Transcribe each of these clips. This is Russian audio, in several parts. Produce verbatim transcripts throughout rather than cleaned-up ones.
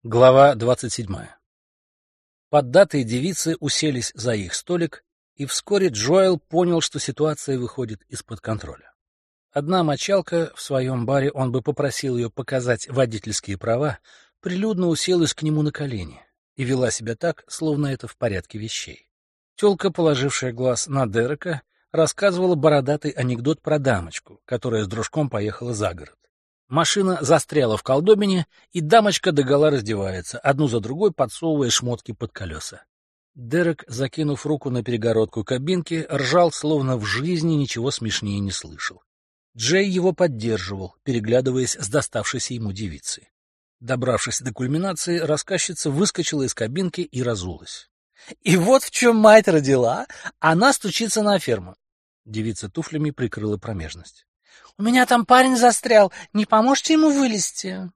Глава двадцать седьмая. Поддатые девицы уселись за их столик, и вскоре Джоэл понял, что ситуация выходит из-под контроля. Одна мочалка, в своем баре он бы попросил ее показать водительские права, прилюдно уселась к нему на колени и вела себя так, словно это в порядке вещей. Тёлка, положившая глаз на Дерека, рассказывала бородатый анекдот про дамочку, которая с дружком поехала за город. Машина застряла в колдобине, и дамочка догола раздевается, одну за другой подсовывая шмотки под колеса. Дерек, закинув руку на перегородку кабинки, ржал, словно в жизни ничего смешнее не слышал. Джей его поддерживал, переглядываясь с доставшейся ему девицей. Добравшись до кульминации, рассказчица выскочила из кабинки и разулась. «И вот в чем мать родила, она стучится на ферму». Девица туфлями прикрыла промежность. «У меня там парень застрял, не поможете ему вылезти?»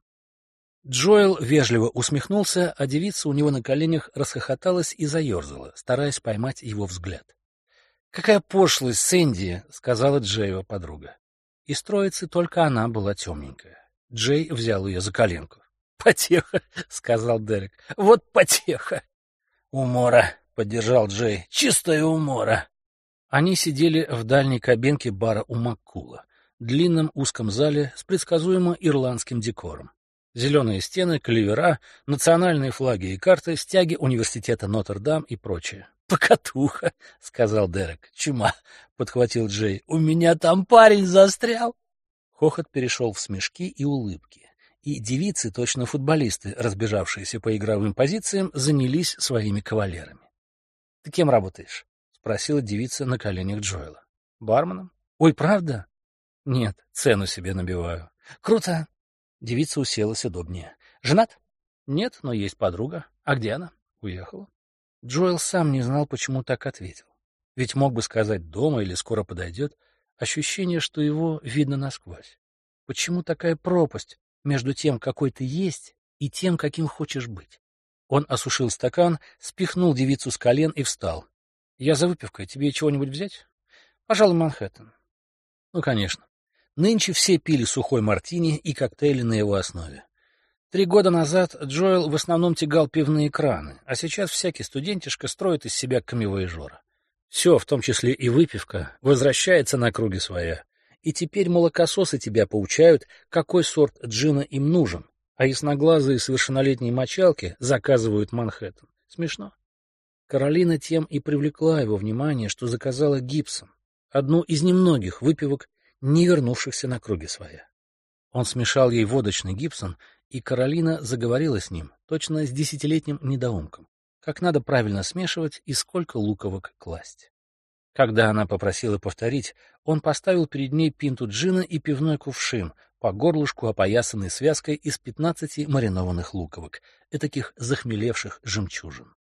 Джоэл вежливо усмехнулся, а девица у него на коленях расхохоталась и заерзала, стараясь поймать его взгляд. «Какая пошлость, Сэнди!» — сказала Джеева подруга. Из троицы только она была темненькая. Джей взял ее за коленку. «Потеха!» — сказал Дерек. «Вот потеха!» «Умора!» — поддержал Джей. «Чистая умора!» Они сидели в дальней кабинке бара у Маккула, длинном узком зале с предсказуемо ирландским декором. Зеленые стены, клевера, национальные флаги и карты, стяги университета Нотр-Дам и прочее. «Покатуха!» — сказал Дерек. «Чума!» — подхватил Джей. «У меня там парень застрял!» Хохот перешел в смешки и улыбки, и девицы, точно футболисты, разбежавшиеся по игровым позициям, занялись своими кавалерами. «Ты кем работаешь?» — спросила девица на коленях Джоэла. «Барменом?» «Ой, правда?» «Нет, цену себе набиваю». «Круто!» Девица уселась удобнее. «Женат?» «Нет, но есть подруга». «А где она?» «Уехала». Джоэл сам не знал, почему так ответил. Ведь мог бы сказать «дома» или «скоро подойдет». Ощущение, что его видно насквозь. Почему такая пропасть между тем, какой ты есть, и тем, каким хочешь быть? Он осушил стакан, спихнул девицу с колен и встал. «Я за выпивкой. Тебе чего-нибудь взять?» «Пожалуй, Манхэттен». «Ну, конечно. Нынче все пили сухой мартини и коктейли на его основе. Три года назад Джоэл в основном тягал пивные краны, а сейчас всякий студентишка строит из себя камевояжера. Все, в том числе и выпивка, возвращается на круги своя. И теперь молокососы тебя поучают, какой сорт джина им нужен, а ясноглазые совершеннолетние мочалки заказывают Манхэттен. Смешно. Каролина тем и привлекла его внимание, что заказала Гибсон, одну из немногих выпивок, не вернувшихся на круги своя. Он смешал ей водочный Гибсон, и Каролина заговорила с ним, точно с десятилетним недоумком, как надо правильно смешивать и сколько луковок класть. Когда она попросила повторить, он поставил перед ней пинту джина и пивной кувшин, по горлышку опоясанный связкой из пятнадцати маринованных луковок, этаких захмелевших жемчужин.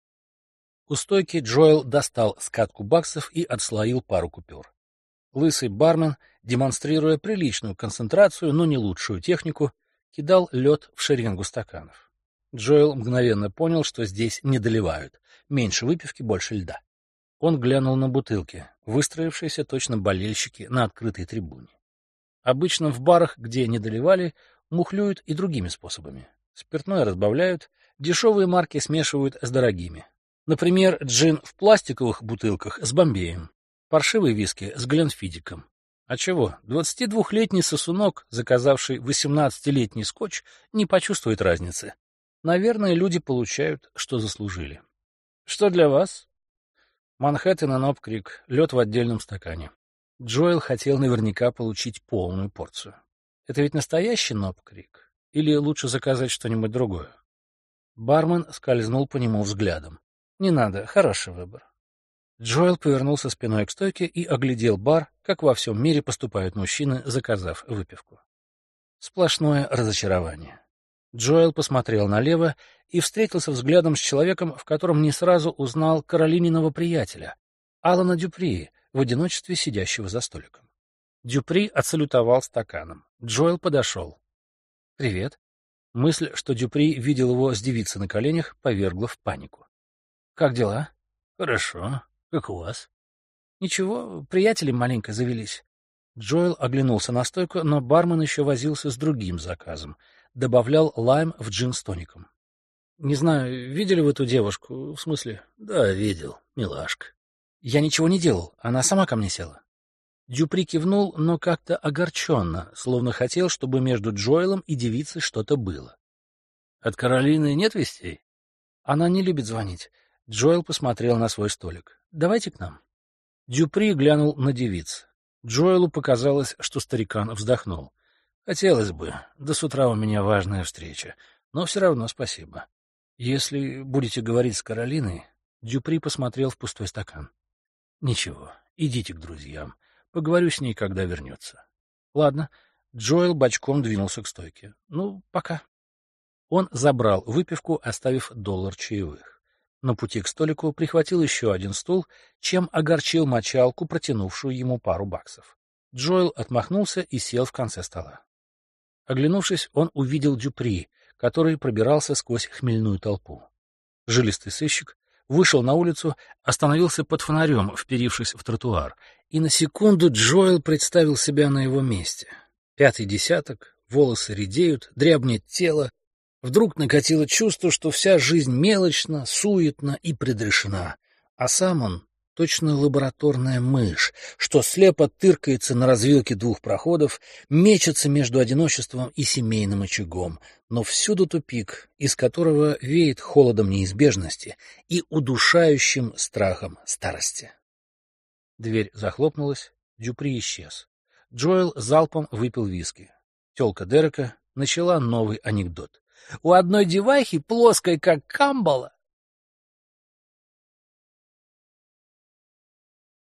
У стойки Джоэл достал скатку баксов и отслоил пару купюр. Лысый бармен, демонстрируя приличную концентрацию, но не лучшую технику, кидал лед в шеренгу стаканов. Джоэл мгновенно понял, что здесь не доливают, меньше выпивки, больше льда. Он глянул на бутылки, выстроившиеся точно болельщики на открытой трибуне. Обычно в барах, где не доливали, мухлюют и другими способами. Спиртное разбавляют, дешевые марки смешивают с дорогими. Например, джин в пластиковых бутылках с бомбеем, паршивые виски с гленфидиком. А чего, двадцатидвухлетний сосунок, заказавший восемнадцатилетний скотч, не почувствует разницы. Наверное, люди получают, что заслужили. Что для вас? Манхэттен и Ноб-Крик, лед в отдельном стакане. Джоэл хотел наверняка получить полную порцию. Это ведь настоящий Ноб-Крик? Или лучше заказать что-нибудь другое? Бармен скользнул по нему взглядом. Не надо, хороший выбор. Джоэл повернулся спиной к стойке и оглядел бар, как во всем мире поступают мужчины, заказав выпивку. Сплошное разочарование. Джоэл посмотрел налево и встретился взглядом с человеком, в котором не сразу узнал Каролининого приятеля, Алана Дюпри, в одиночестве сидящего за столиком. Дюпри отсалютовал стаканом. Джоэл подошел. «Привет». Мысль, что Дюпри видел его с девицей на коленях, повергла в панику. «Как дела?» «Хорошо. Как у вас?» «Ничего, приятели маленько завелись». Джоэл оглянулся на стойку, но бармен еще возился с другим заказом. Добавлял лайм в джин с тоником. Не знаю, видели вы эту девушку? В смысле? Да, видел. Милашка. Я ничего не делал. Она сама ко мне села. Дюпри кивнул, но как-то огорченно, словно хотел, чтобы между Джоэлом и девицей что-то было. От Каролины нет вестей? Она не любит звонить. Джоэл посмотрел на свой столик. Давайте к нам. Дюпри глянул на девиц. Джоэлу показалось, что старикан вздохнул. Хотелось бы. До с утра у меня важная встреча. Но все равно спасибо. Если будете говорить с Каролиной... Дюпри посмотрел в пустой стакан. Ничего, идите к друзьям. Поговорю с ней, когда вернется. Ладно. Джоэл бочком двинулся к стойке. Ну, пока. Он забрал выпивку, оставив доллар чаевых. На пути к столику прихватил еще один стул, чем огорчил мочалку, протянувшую ему пару баксов. Джоэл отмахнулся и сел в конце стола. Оглянувшись, он увидел Дюпри, который пробирался сквозь хмельную толпу. Жилистый сыщик вышел на улицу, остановился под фонарем, вперившись в тротуар, и на секунду Джоэл представил себя на его месте. Пятый десяток, волосы редеют, дрябнет тело. Вдруг накатило чувство, что вся жизнь мелочна, суетна и предрешена, а сам он точно лабораторная мышь, что слепо тыркается на развилке двух проходов, мечется между одиночеством и семейным очагом, но всюду тупик, из которого веет холодом неизбежности и удушающим страхом старости. Дверь захлопнулась, Дюпри исчез. Джоэл залпом выпил виски. Тёлка Дерека начала новый анекдот. У одной девахи, плоской как камбала,